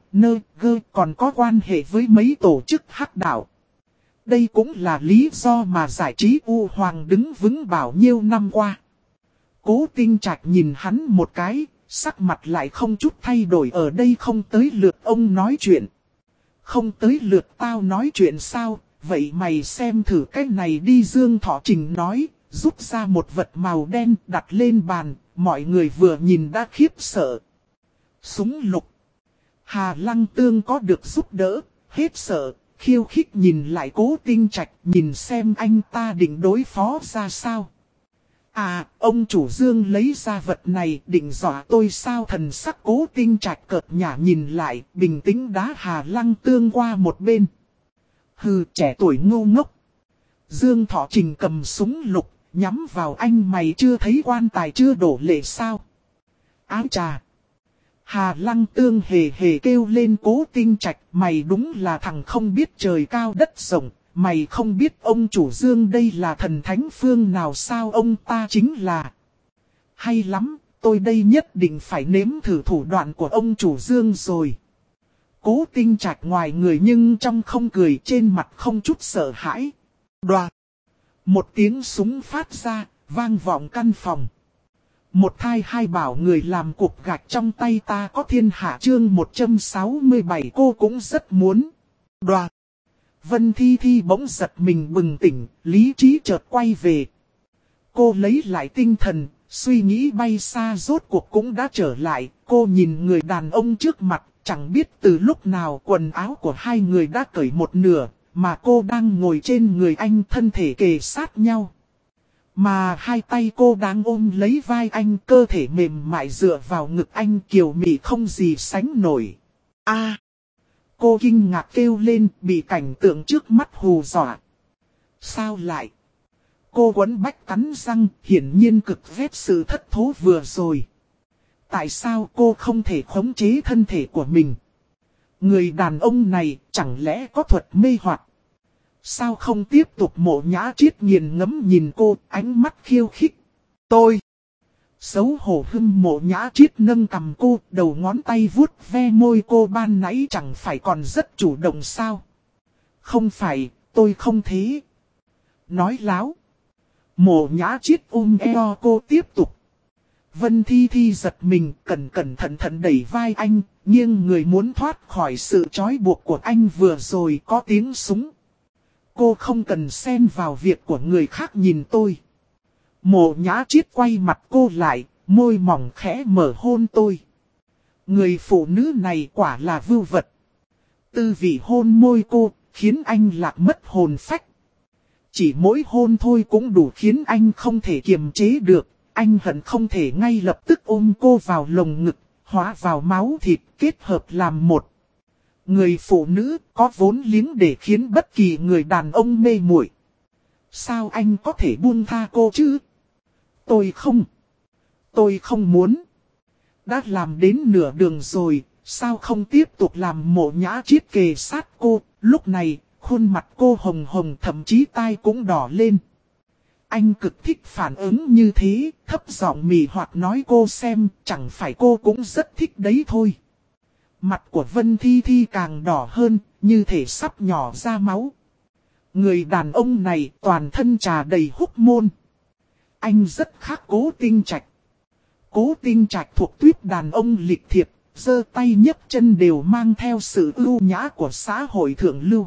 còn có quan hệ với mấy tổ chức hắc đạo. Đây cũng là lý do mà giải trí U Hoàng đứng vững bao nhiêu năm qua. Cố Tinh Trạch nhìn hắn một cái, sắc mặt lại không chút thay đổi. Ở đây không tới lượt ông nói chuyện. Không tới lượt tao nói chuyện sao? Vậy mày xem thử cái này đi. Dương Thọ Trình nói, rút ra một vật màu đen đặt lên bàn. Mọi người vừa nhìn đã khiếp sợ. Súng lục. Hà Lăng Tương có được giúp đỡ, hết sợ, khiêu khích nhìn lại Cố Tinh Trạch, nhìn xem anh ta định đối phó ra sao. À, ông chủ Dương lấy ra vật này định dọa tôi sao? Thần sắc Cố Tinh Trạch cợt nhả nhìn lại, bình tĩnh đá Hà Lăng Tương qua một bên. Hừ, trẻ tuổi ngu ngốc. Dương Thọ Trình cầm súng lục, nhắm vào anh. Mày chưa thấy quan tài chưa đổ lệ sao? Áo trà. Hà Lăng Tương hề hề kêu lên Cố Tinh Trạch, mày đúng là thằng không biết trời cao đất rộng, mày không biết ông chủ Dương đây là thần thánh phương nào sao? Ông ta chính là... Hay lắm, tôi đây nhất định phải nếm thử thủ đoạn của ông chủ Dương rồi. Cố Tinh Trạch ngoài người nhưng trong không cười, trên mặt không chút sợ hãi. Đoạt! Một tiếng súng phát ra, vang vọng căn phòng. Một thai hai bảo người làm cục gạch trong tay ta có thiên hạ chương 167 cô cũng rất muốn. Đoạt. Vân Thi Thi bỗng giật mình bừng tỉnh, lý trí chợt quay về. Cô lấy lại tinh thần, suy nghĩ bay xa rốt cuộc cũng đã trở lại. Cô nhìn người đàn ông trước mặt, chẳng biết từ lúc nào quần áo của hai người đã cởi một nửa, mà cô đang ngồi trên người anh thân thể kề sát nhau. Mà hai tay cô đang ôm lấy vai anh, cơ thể mềm mại dựa vào ngực anh kiều mị không gì sánh nổi. A! Cô kinh ngạc kêu lên, bị cảnh tượng trước mắt hù dọa. Sao lại? Cô quấn bách cắn răng, hiển nhiên cực ghét sự thất thố vừa rồi. Tại sao cô không thể khống chế thân thể của mình? Người đàn ông này chẳng lẽ có thuật mê hoặc? Sao không tiếp tục? Mộ Nhã Triết nghiền ngẫm nhìn cô, ánh mắt khiêu khích. Tôi! Xấu hổ hưng Mộ Nhã Triết nâng cằm cô, đầu ngón tay vuốt ve môi cô. Ban nãy chẳng phải còn rất chủ động sao? Không phải, tôi không thế. Nói láo. Mộ Nhã Triết ôm eo cô tiếp tục. Vân Thi Thi giật mình, cẩn thận đẩy vai anh, nghiêng người muốn thoát khỏi sự trói buộc của anh. Vừa rồi có tiếng súng. Cô không cần xen vào việc của người khác, nhìn tôi. Mộ Nhã Triết quay mặt cô lại, môi mỏng khẽ mở hôn tôi. Người phụ nữ này quả là vưu vật. Tư vị hôn môi cô, khiến anh lạc mất hồn phách. Chỉ mỗi hôn thôi cũng đủ khiến anh không thể kiềm chế được. Anh hận không thể ngay lập tức ôm cô vào lồng ngực, hóa vào máu thịt, kết hợp làm một. Người phụ nữ có vốn liếng để khiến bất kỳ người đàn ông mê muội. Sao anh có thể buông tha cô chứ? Tôi không muốn. Đã làm đến nửa đường rồi, sao không tiếp tục làm? Mộ Nhã Triết kề sát cô, lúc này, khuôn mặt cô hồng hồng, thậm chí tai cũng đỏ lên. Anh cực thích phản ứng như thế, thấp giọng mì hoặc nói cô xem, chẳng phải cô cũng rất thích đấy thôi. Mặt của Vân Thi Thi càng đỏ hơn, như thể sắp nhỏ ra máu. Người đàn ông này toàn thân trà đầy húc môn. Anh rất khác Cố Tinh Trạch. Cố Tinh Trạch thuộc tuýp đàn ông lịch thiệp, giơ tay nhấc chân đều mang theo sự ưu nhã của xã hội thượng lưu.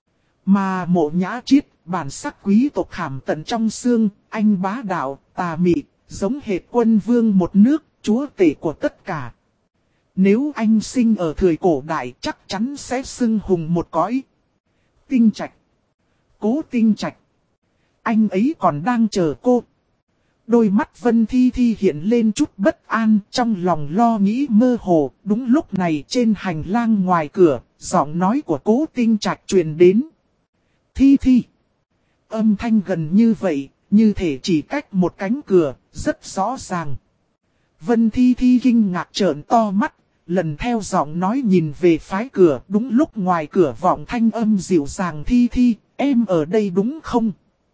Mà Mộ Nhã Triết, bản sắc quý tộc khảm tận trong xương, anh bá đạo, tà mị, giống hệt quân vương một nước, chúa tể của tất cả. Nếu anh sinh ở thời cổ đại chắc chắn sẽ xưng hùng một cõi. Tinh Trạch. Cố Tinh Trạch. Anh ấy còn đang chờ cô. Đôi mắt Vân Thi Thi hiện lên chút bất an, trong lòng lo nghĩ mơ hồ. Đúng lúc này trên hành lang ngoài cửa, giọng nói của Cố Tinh Trạch truyền đến. Thi Thi. Âm thanh gần như vậy, như thể chỉ cách một cánh cửa, rất rõ ràng. Vân Thi Thi kinh ngạc trợn to mắt, lần theo giọng nói nhìn về phái cửa. Đúng lúc ngoài cửa vọng thanh âm dịu dàng. Thi Thi, em ở đây đúng không?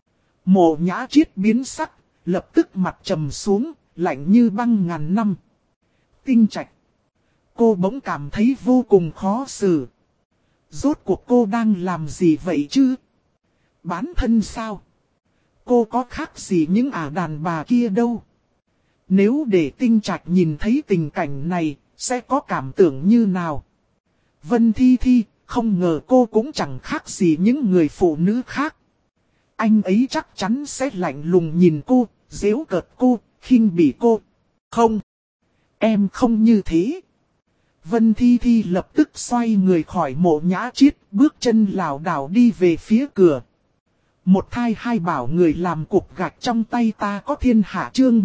Mộ Nhã Triết biến sắc, lập tức mặt trầm xuống, lạnh như băng ngàn năm. Tinh Trạch. Cô bỗng cảm thấy vô cùng khó xử. Rốt cuộc cô đang làm gì vậy chứ? Bán thân sao? Cô có khác gì những đàn bà kia đâu. Nếu để Tinh Trạch nhìn thấy tình cảnh này, sẽ có cảm tưởng như nào? Vân Thi Thi, không ngờ cô cũng chẳng khác gì những người phụ nữ khác. Anh ấy chắc chắn sẽ lạnh lùng nhìn cô, giễu cợt cô, khinh bỉ cô. Không, em không như thế. Vân Thi Thi lập tức xoay người khỏi Mộ Nhã Triết, bước chân lảo đảo đi về phía cửa. Một thai hai bảo người làm cục gạch trong tay ta có thiên hạ. Chương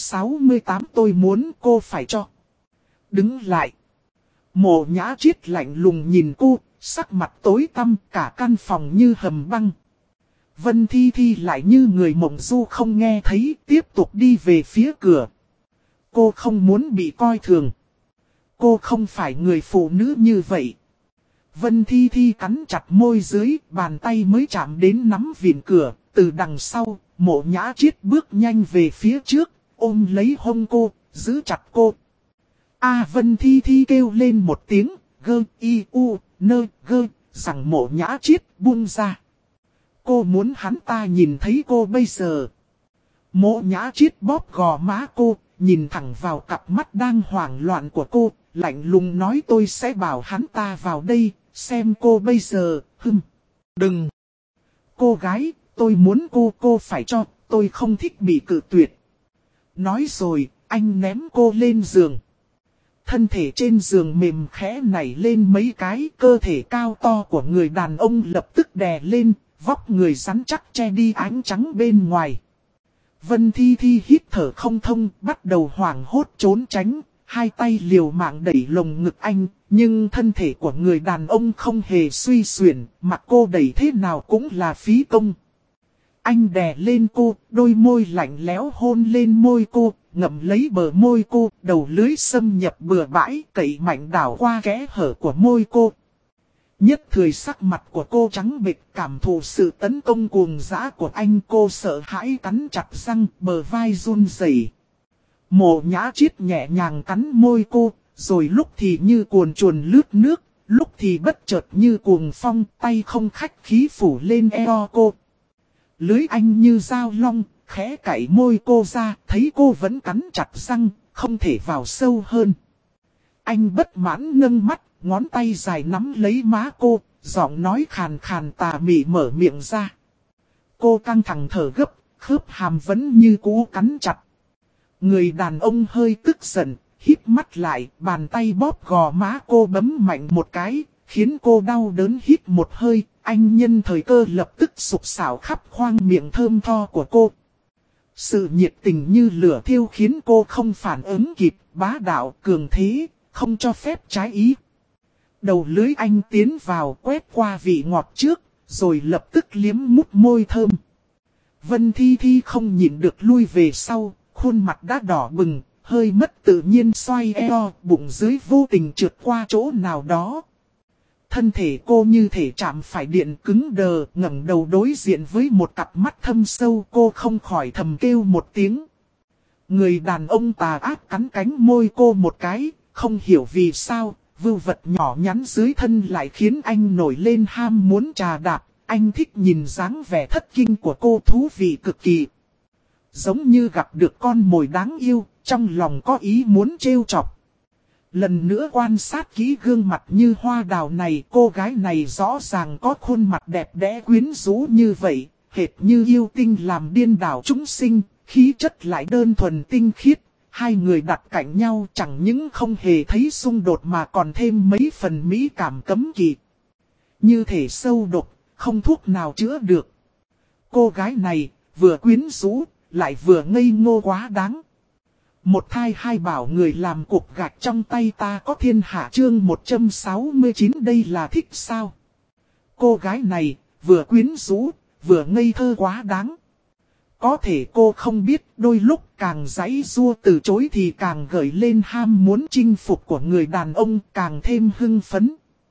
168 tôi muốn cô phải cho. Đứng lại. Mộ Nhã Triết lạnh lùng nhìn cô, sắc mặt tối tăm, cả căn phòng như hầm băng. Vân Thi Thi lại như người mộng du không nghe thấy, tiếp tục đi về phía cửa. Cô không muốn bị coi thường. Cô không phải người phụ nữ như vậy. Vân Thi Thi cắn chặt môi dưới, bàn tay mới chạm đến nắm vịn cửa. Từ đằng sau, Mộ Nhã Triết bước nhanh về phía trước, ôm lấy hông cô, giữ chặt cô. Vân Thi Thi kêu lên một tiếng, gơ y u nơ gơ, rằng Mộ Nhã Triết buông ra. Cô muốn hắn ta nhìn thấy cô bây giờ. Mộ Nhã Triết bóp gò má cô, nhìn thẳng vào cặp mắt đang hoảng loạn của cô, lạnh lùng nói tôi sẽ bảo hắn ta vào đây, xem cô bây giờ, Đừng. Cô gái, tôi muốn cô phải cho, tôi không thích bị cự tuyệt. Nói rồi, anh ném cô lên giường. Thân thể trên giường mềm khẽ nảy lên mấy cái, cơ thể cao to của người đàn ông lập tức đè lên, vóc người rắn chắc che đi ánh trắng bên ngoài. Vân Thi Thi hít thở không thông, bắt đầu hoảng hốt trốn tránh, hai tay liều mạng đẩy lồng ngực anh, nhưng thân thể của người đàn ông không hề suy xuyển, mặc cô đẩy thế nào cũng là phí công. Anh đè lên cô, đôi môi lạnh lẽo hôn lên môi cô, ngậm lấy bờ môi cô, đầu lưỡi xâm nhập bừa bãi, cậy mạnh đảo qua kẽ hở của môi cô. Nhất thời sắc mặt của cô trắng bệch, cảm thụ sự tấn công cuồng dã của anh, cô sợ hãi cắn chặt răng, bờ vai run rẩy. Mộ Nhã Chiết nhẹ nhàng cắn môi cô, rồi lúc thì như cuồn chuồn lướt nước, lúc thì bất chợt như cuồng phong, tay không khách khí phủ lên eo cô. Lưỡi anh như dao long, khẽ cạy môi cô ra, thấy cô vẫn cắn chặt răng, không thể vào sâu hơn. Anh bất mãn nâng mắt, ngón tay dài nắm lấy má cô, giọng nói khàn khàn tà mị mở miệng ra. Cô căng thẳng thở gấp, khớp hàm vẫn như cũ cắn chặt. Người đàn ông hơi tức giận, híp mắt lại, bàn tay bóp gò má cô bấm mạnh một cái, khiến cô đau đớn hít một hơi. Anh nhân thời cơ lập tức sục sạo khắp khoang miệng thơm tho của cô. Sự nhiệt tình như lửa thiêu khiến cô không phản ứng kịp, bá đạo cường thế, không cho phép trái ý. Đầu lưỡi anh tiến vào quét qua vị ngọt trước, rồi lập tức liếm mút môi thơm. Vân Thi Thi không nhịn được lui về sau, khuôn mặt đã đỏ bừng, hơi mất tự nhiên xoay eo, bụng dưới vô tình trượt qua chỗ nào đó. Thân thể cô như thể chạm phải điện cứng đờ, ngẩng đầu đối diện với một cặp mắt thâm sâu, cô không khỏi thầm kêu một tiếng. Người đàn ông tà ác cắn cánh môi cô một cái, không hiểu vì sao, vưu vật nhỏ nhắn dưới thân lại khiến anh nổi lên ham muốn trà đạp. Anh thích nhìn dáng vẻ thất kinh của cô, thú vị cực kỳ. Giống như gặp được con mồi đáng yêu, trong lòng có ý muốn trêu chọc. Lần nữa quan sát kỹ gương mặt như hoa đào này, cô gái này rõ ràng có khuôn mặt đẹp đẽ quyến rũ như vậy, hệt như yêu tinh làm điên đảo chúng sinh, khí chất lại đơn thuần tinh khiết. Hai người đặt cạnh nhau chẳng những không hề thấy xung đột mà còn thêm mấy phần mỹ cảm cấm kỵ. Như thể sâu độc, không thuốc nào chữa được. Cô gái này vừa quyến rũ, lại vừa ngây ngô quá đáng. Một thai hai bảo người làm cục gạch trong tay ta có thiên hạ chương 169, đây là thích sao? Cô gái này vừa quyến rũ, vừa ngây thơ quá đáng. Có thể cô không biết đôi lúc càng giãy giụa từ chối thì càng gợi lên ham muốn chinh phục của người đàn ông, càng thêm hưng phấn.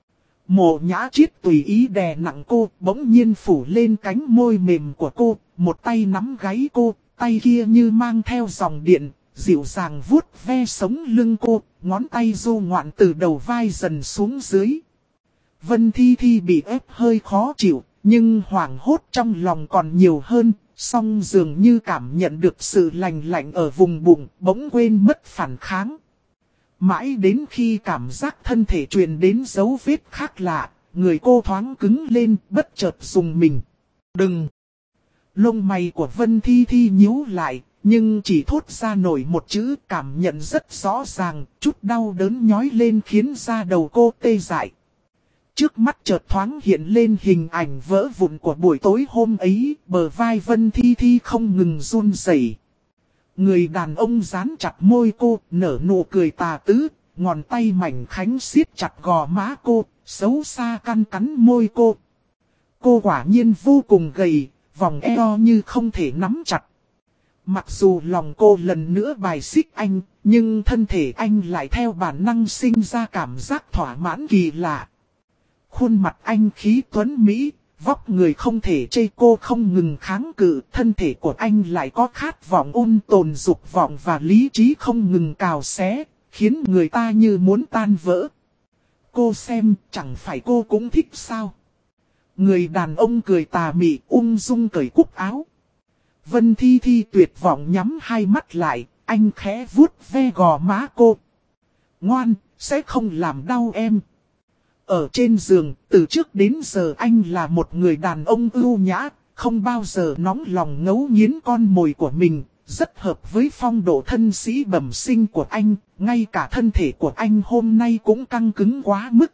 Mộ Nhã Chiết tùy ý đè nặng cô, bỗng nhiên phủ lên cánh môi mềm của cô, một tay nắm gáy cô, tay kia như mang theo dòng điện, dịu dàng vuốt ve sống lưng cô, ngón tay du ngoạn từ đầu vai dần xuống dưới. Vân Thi Thi bị ép hơi khó chịu, nhưng hoảng hốt trong lòng còn nhiều hơn, song dường như cảm nhận được sự lành lạnh ở vùng bụng, bỗng quên mất phản kháng. Mãi đến khi cảm giác thân thể truyền đến dấu vết khác lạ, người cô thoáng cứng lên, bất chợt dùng mình. Đừng! Lông mày của Vân Thi Thi nhíu lại, nhưng chỉ thốt ra nổi một chữ, cảm nhận rất rõ ràng, chút đau đớn nhói lên khiến da đầu cô tê dại. Trước mắt chợt thoáng hiện lên hình ảnh vỡ vụn của buổi tối hôm ấy, bờ vai Vân Thi Thi không ngừng run rẩy. Người đàn ông dán chặt môi cô, nở nụ cười tà tứ, ngón tay mảnh khánh siết chặt gò má cô, xấu xa cắn môi cô. Cô quả nhiên vô cùng gầy, vòng eo như không thể nắm chặt. Mặc dù lòng cô lần nữa bài xích anh, nhưng thân thể anh lại theo bản năng sinh ra cảm giác thỏa mãn kỳ lạ. Khuôn mặt anh khí tuấn Mỹ, vóc người không thể chê, cô không ngừng kháng cự, thân thể của anh lại có khát vọng ôn tồn dục vọng và lý trí không ngừng cào xé, khiến người ta như muốn tan vỡ. Cô xem, chẳng phải cô cũng thích sao? Người đàn ông cười tà mị ung dung cởi cúc áo. Vân Thi Thi tuyệt vọng nhắm hai mắt lại, anh khẽ vuốt ve gò má cô. Ngoan, sẽ không làm đau em. Ở trên giường, từ trước đến giờ anh là một người đàn ông ưu nhã, không bao giờ nóng lòng ngấu nghiến con mồi của mình, rất hợp với phong độ thân sĩ bẩm sinh của anh, ngay cả thân thể của anh hôm nay cũng căng cứng quá mức.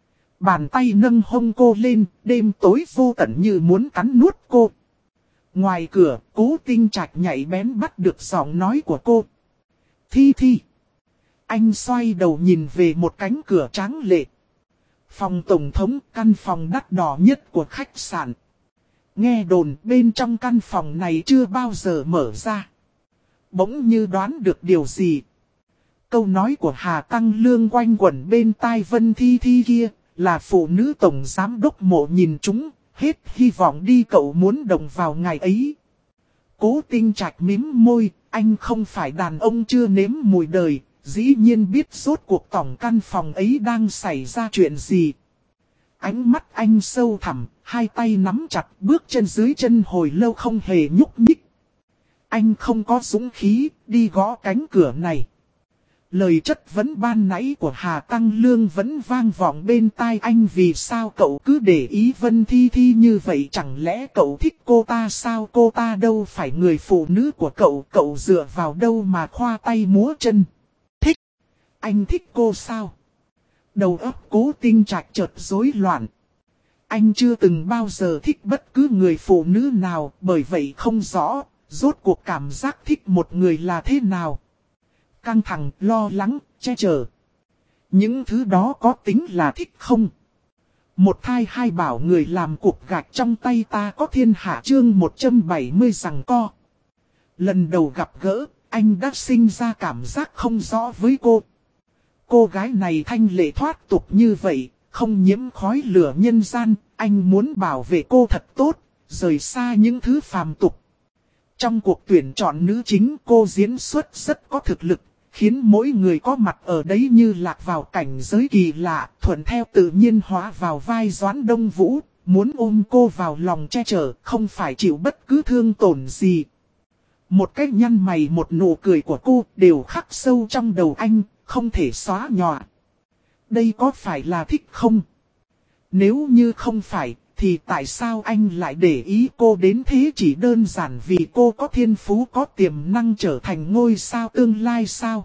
Bàn tay nâng hông cô lên, đêm tối vô tận như muốn cắn nuốt cô. Ngoài cửa, Cố Tinh Trạch nhạy bén bắt được giọng nói của cô. Thi Thi. Anh xoay đầu nhìn về một cánh cửa tráng lệ. Phòng tổng thống, căn phòng đắt đỏ nhất của khách sạn. Nghe đồn bên trong căn phòng này chưa bao giờ mở ra. Bỗng như đoán được điều gì. Câu nói của Hà Tăng Lương quanh quẩn bên tai Vân Thi Thi kia, là phụ nữ tổng giám đốc Mộ nhìn chúng, hết hy vọng đi cậu muốn đồng vào ngày ấy. Cố Tinh Trạch mím môi, anh không phải đàn ông chưa nếm mùi đời, dĩ nhiên biết rốt cuộc tổng căn phòng ấy đang xảy ra chuyện gì. Ánh mắt anh sâu thẳm, hai tay nắm chặt, bước chân dưới chân hồi lâu không hề nhúc nhích. Anh không có dũng khí, đi gõ cánh cửa này. Lời chất vấn ban nãy của Hà Tăng Lương vẫn vang vọng bên tai anh, vì sao cậu cứ để ý Vân Thi Thi như vậy, chẳng lẽ cậu thích cô ta sao, cô ta đâu phải người phụ nữ của cậu, cậu dựa vào đâu mà khoa tay múa chân. Thích, anh thích cô sao? Đầu óc Cố Tinh Trạch chợt rối loạn. Anh chưa từng bao giờ thích bất cứ người phụ nữ nào, bởi vậy không rõ, rốt cuộc cảm giác thích một người là thế nào. Căng thẳng, lo lắng, che chở. Những thứ đó có tính là thích không? Một thai hai bảo người làm cục gạch trong tay ta có thiên hạ chương 170 rằng co. Lần đầu gặp gỡ, anh đã sinh ra cảm giác không rõ với cô. Cô gái này thanh lệ thoát tục như vậy, không nhiễm khói lửa nhân gian, anh muốn bảo vệ cô thật tốt, rời xa những thứ phàm tục. Trong cuộc tuyển chọn nữ chính, cô diễn xuất rất có thực lực, khiến mỗi người có mặt ở đấy như lạc vào cảnh giới kỳ lạ, thuận theo tự nhiên hóa vào vai Doãn Đông Vũ, muốn ôm cô vào lòng che chở, không phải chịu bất cứ thương tổn gì. Một cái nhăn mày, một nụ cười của cô đều khắc sâu trong đầu anh, không thể xóa nhòa. Đây có phải là thích không? Nếu như không phải, thì tại sao anh lại để ý cô đến thế? Chỉ đơn giản vì cô có thiên phú, có tiềm năng trở thành ngôi sao tương lai sao?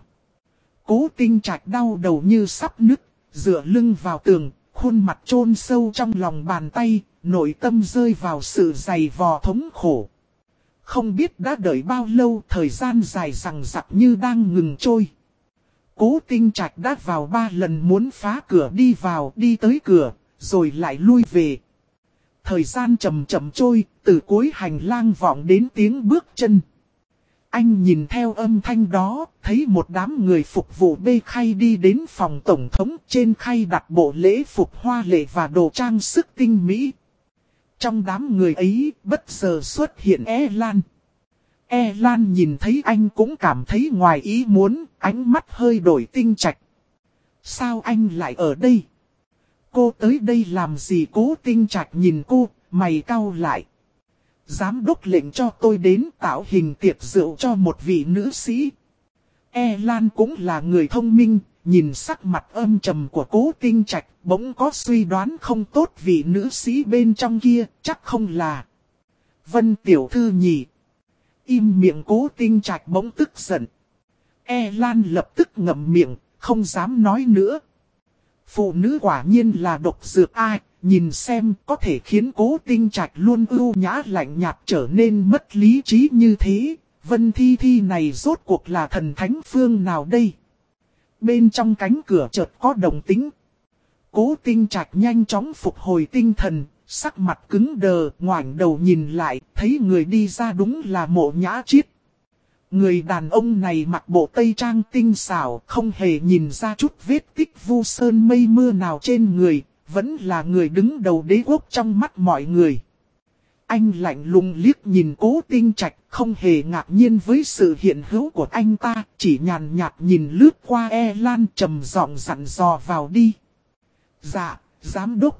Cố Tinh Trạch đau đầu như sắp nứt, dựa lưng vào tường, khuôn mặt chôn sâu trong lòng bàn tay, nội tâm rơi vào sự dày vò thống khổ. Không biết đã đợi bao lâu, thời gian dài dằng dặc như đang ngừng trôi. Cố Tinh Trạch đã vào 3 lần muốn phá cửa đi vào, đi tới cửa, rồi lại lui về. Thời gian chậm chậm trôi, từ cuối hành lang vọng đến tiếng bước chân. Anh nhìn theo âm thanh đó, thấy một đám người phục vụ bê khay đi đến phòng tổng thống, trên khay đặt bộ lễ phục hoa lệ và đồ trang sức tinh mỹ. Trong đám người ấy, bất ngờ xuất hiện Lan. Lan nhìn thấy anh cũng cảm thấy ngoài ý muốn, ánh mắt hơi đổi. Tinh Trạch. Sao anh lại ở đây? Cô tới đây làm gì? Cố Tinh Trạch nhìn cô, mày cau lại. Giám đốc lệnh cho tôi đến tạo hình tiệc rượu cho một vị nữ sĩ. Lan cũng là người thông minh, nhìn sắc mặt âm trầm của Cố Tinh Trạch, bỗng có suy đoán không tốt, vị nữ sĩ bên trong kia chắc không là Vân tiểu thư nhỉ. Im miệng. Cố Tinh Trạch bỗng tức giận. Lan lập tức ngậm miệng, không dám nói nữa. Phụ nữ quả nhiên là độc dược, ai, nhìn xem có thể khiến Cố Tinh Trạch luôn ưu nhã lạnh nhạt trở nên mất lý trí như thế. Vân Thi Thi này rốt cuộc là thần thánh phương nào đây? Bên trong cánh cửa chợt có động tĩnh. Cố Tinh Trạch nhanh chóng phục hồi tinh thần, sắc mặt cứng đờ, ngoảnh đầu nhìn lại, thấy người đi ra đúng là Mộ Nhã Chiết. Người đàn ông này mặc bộ tây trang tinh xảo, không hề nhìn ra chút vết tích vu sơn mây mưa nào trên người, vẫn là người đứng đầu đế quốc trong mắt mọi người. Anh lạnh lùng liếc nhìn Cố Tinh Trạch, không hề ngạc nhiên với sự hiện hữu của anh ta, chỉ nhàn nhạt nhìn lướt qua Lan, trầm giọng dặn dò vào đi. Dạ, giám đốc.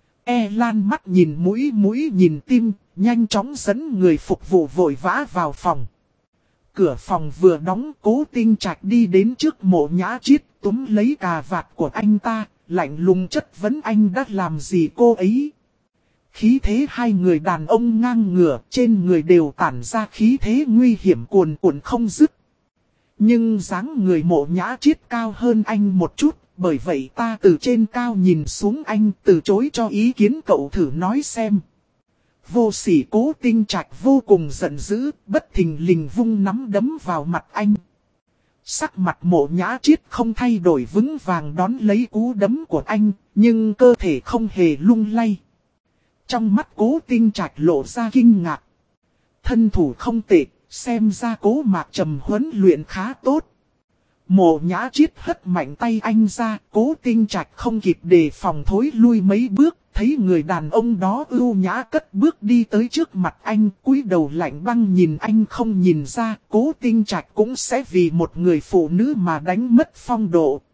Lan mắt nhìn mũi nhìn tim, nhanh chóng dẫn người phục vụ vội vã vào phòng. Cửa phòng vừa đóng, Cố Tinh Trạch đi đến trước Mộ Nhã Chiết, túm lấy cà vạt của anh ta, lạnh lùng chất vấn anh đã làm gì cô ấy. khí thế hai người đàn ông ngang ngửa, trên người đều tản ra khí thế nguy hiểm cuồn cuộn không dứt. Nhưng dáng người Mộ Nhã Chiết cao hơn anh một chút, bởi vậy ta từ trên cao nhìn xuống anh, từ chối cho ý kiến cậu thử nói xem. Vô sỉ Cố Tinh Trạch vô cùng giận dữ, bất thình lình vung nắm đấm vào mặt anh. Sắc mặt Mộ Nhã Chiết không thay đổi, vững vàng đón lấy cú đấm của anh, nhưng cơ thể không hề lung lay. Trong mắt Cố Tinh Trạch lộ ra kinh ngạc. Thân thủ không tệ, xem ra Cố Mạc Trầm huấn luyện khá tốt. Mộ Nhã Chiết hất mạnh tay anh ra, Cố Tinh Trạch không kịp đề phòng thối lui mấy bước, thấy người đàn ông đó ưu nhã cất bước đi tới trước mặt anh, cúi đầu lạnh băng nhìn anh, không nhìn ra, Cố Tinh Trạch cũng sẽ vì một người phụ nữ mà đánh mất phong độ.